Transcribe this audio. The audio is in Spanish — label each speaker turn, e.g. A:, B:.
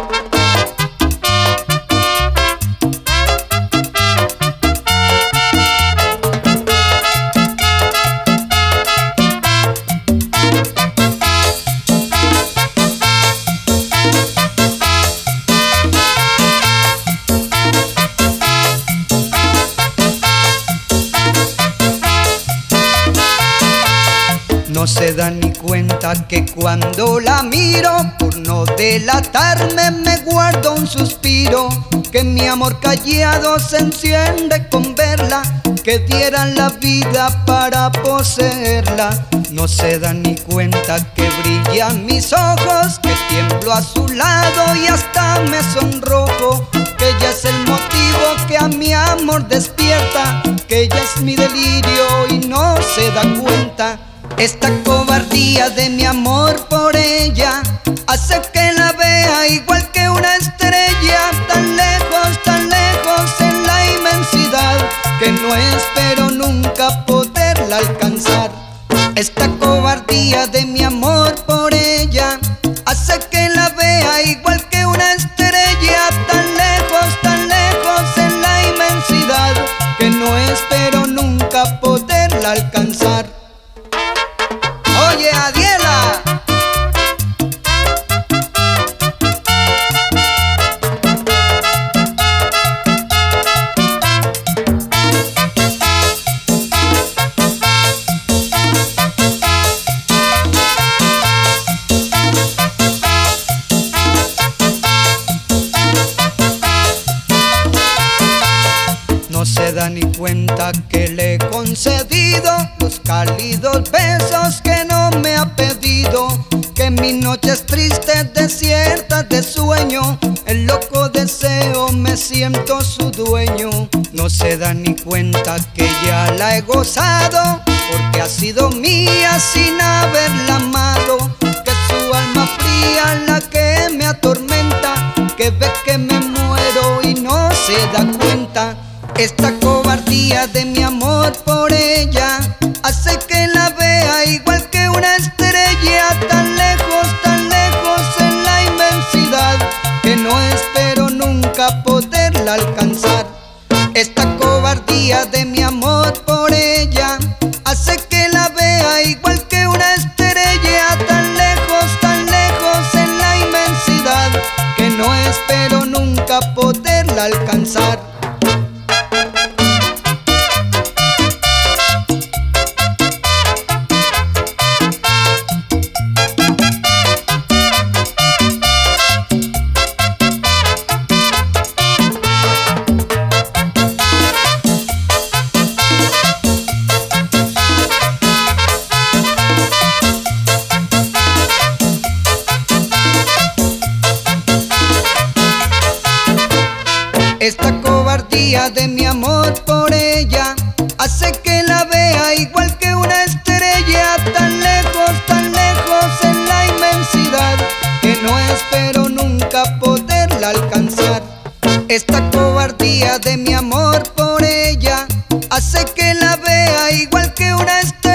A: No se da ni cuenta que cuando la miro, por no delatarme me guardo un suspiro, que mi amor callado se enciende con verla, que dieran la vida para poseerla. No se da ni cuenta que brillan mis ojos, que tiemblo a su lado y hasta me sonrojo, que ella es el motivo que a mi amor despierta, que ella es mi delirio y no se da cuenta. Esta cobardía de mi amor por ella hace que la vea igual que una estrella, tan lejos en la inmensidad, que no espero nunca poderla alcanzar. Esta cobardía de mi amor por ella hace que la vea igual que una estrella, tan lejos en la inmensidad, que no espero nunca poderla alcanzar. Oye, Adiela, no se da ni cuenta que le he concedido los cálidos besos que no me ha pedido, que en mis noches tristes, desiertas de sueño, el loco deseo me siento su dueño. No se da ni cuenta que ya la he gozado, porque ha sido mía sin haberla amado, que su alma fría la que me atormenta, que ve que me muero y no se da cuenta. Esta cobardía de mi amor por ella hace que la vea igual que una estrella, tan lejos en la inmensidad, que no espero nunca poderla alcanzar. Esta cobardía de mi amor por ella hace que la vea igual que una estrella, tan lejos en la inmensidad, que no espero nunca poderla alcanzar. Esta cobardía de mi amor por ella hace que la vea igual que una estrella, tan lejos en la inmensidad, que no espero nunca poderla alcanzar. Esta cobardía de mi amor por ella hace que la vea igual que una estrella,